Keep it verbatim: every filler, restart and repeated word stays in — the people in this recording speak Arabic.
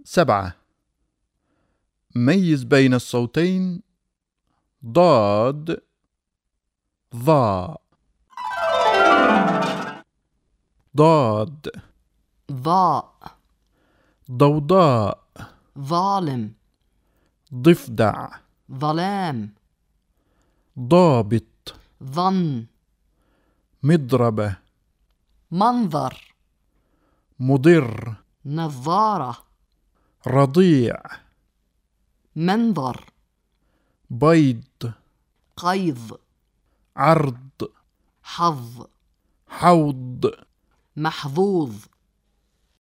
سبعة. ميز بين الصوتين ضاد ضاء. ضاد ضاء. ضوضاء ظالم. ضفدع ظلام. ضابط ظن. مضربة منظر. مضر نظارة. رضيع منظر. بيض قيظ. عرض حظ. حوض محظوظ.